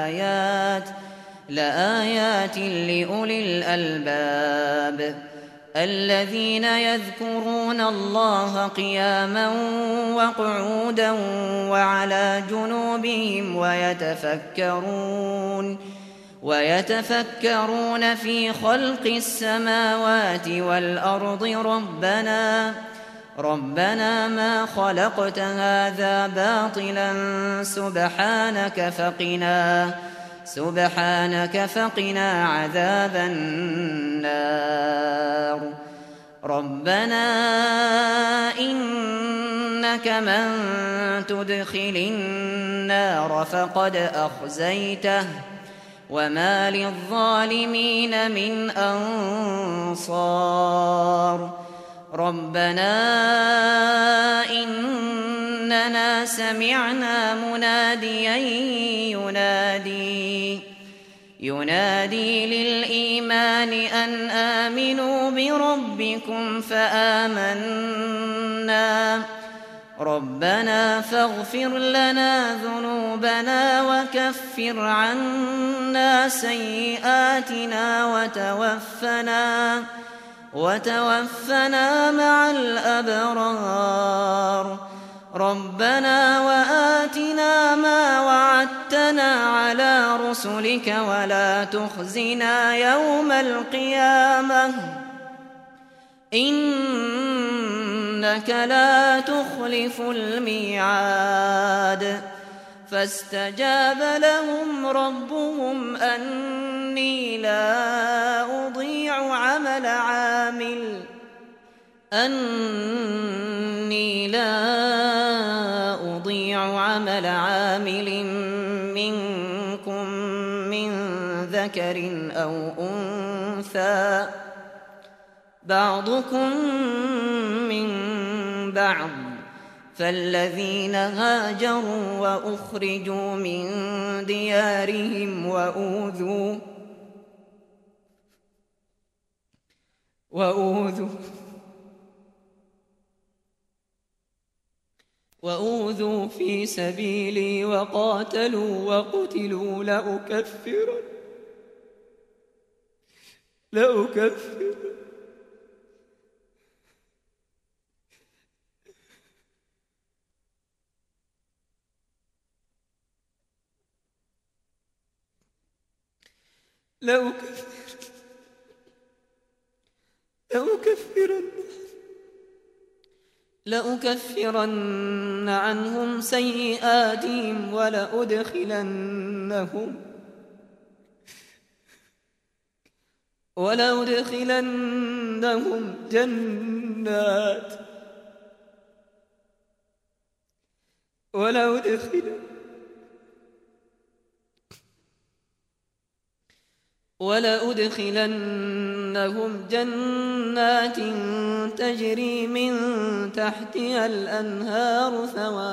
لآيات لأولي الألباب. الذين يذكرون الله قياما وقعودا وعلى جنوبهم ويتفكرون في خلق السماوات والأرض ربنا ما خلقت هذا باطلا سبحانك فقنا عذاب النار. ربنا إنك من تدخل النار فقد أخزيته وما للظالمين من أنصار. ربنا إننا سمعنا مناديا ينادي للإيمان أن آمنوا بربكم فآمنا. ربنا فاغفر لنا ذنوبنا وكفر عنا سيئاتنا وتوفنا مع الأبرار. ربنا وآتنا ما وعدتنا على رسلك ولا تخزنا يوم القيامة إنك لا تخلف الميعاد. فاستجاب لهم ربهم أني لا أضيع عمل عامل منكم من ذكر أو أنثى بعضكم من بعض. فالذين هاجروا وأخرجوا من ديارهم وأوذوا في سبيلي وقاتلوا وقتلوا لأكفرن عنهم سيئاتهم ولأدخلنهم جنات تجري من تحتها الأنهار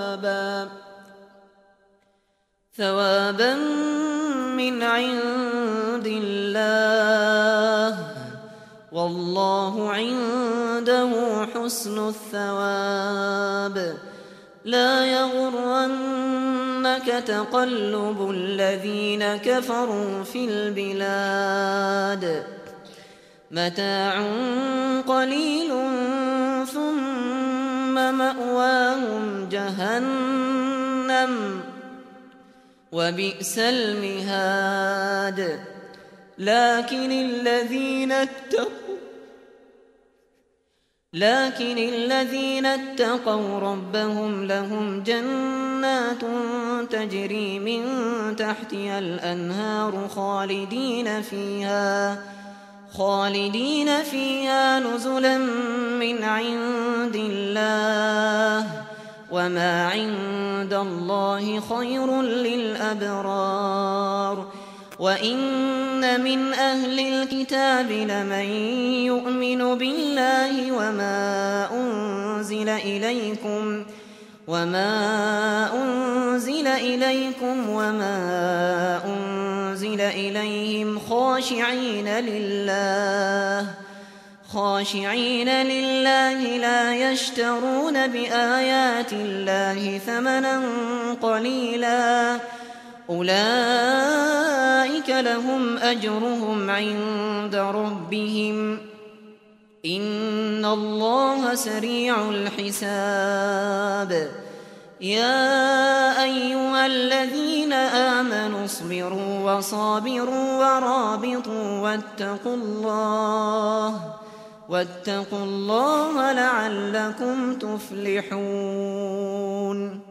ثوابا من عند الله والله عنده حسن الثواب. لا يغرنك تقلب الذين كفروا في البلاد متاع قليل ثم مأواهم جهنم وبئس المهاد. لكن الذين اتقوا ربهم لهم جنات تجري من تحتها الأنهار خالدين فيها نزلا من عند الله وما عند الله خير للأبرار. وإن من أهل الكتاب لمن يؤمن بالله وما أنزل إليكم وما أنزل إليهم خاشعين لله لا يشترون بآيات الله ثمنا قليلا أولئك لهم أجرهم عند ربهم إن الله سريع الحساب يا أيها الذين آمنوا اصبروا وصابروا ورابطوا واتقوا الله لعلكم تفلحون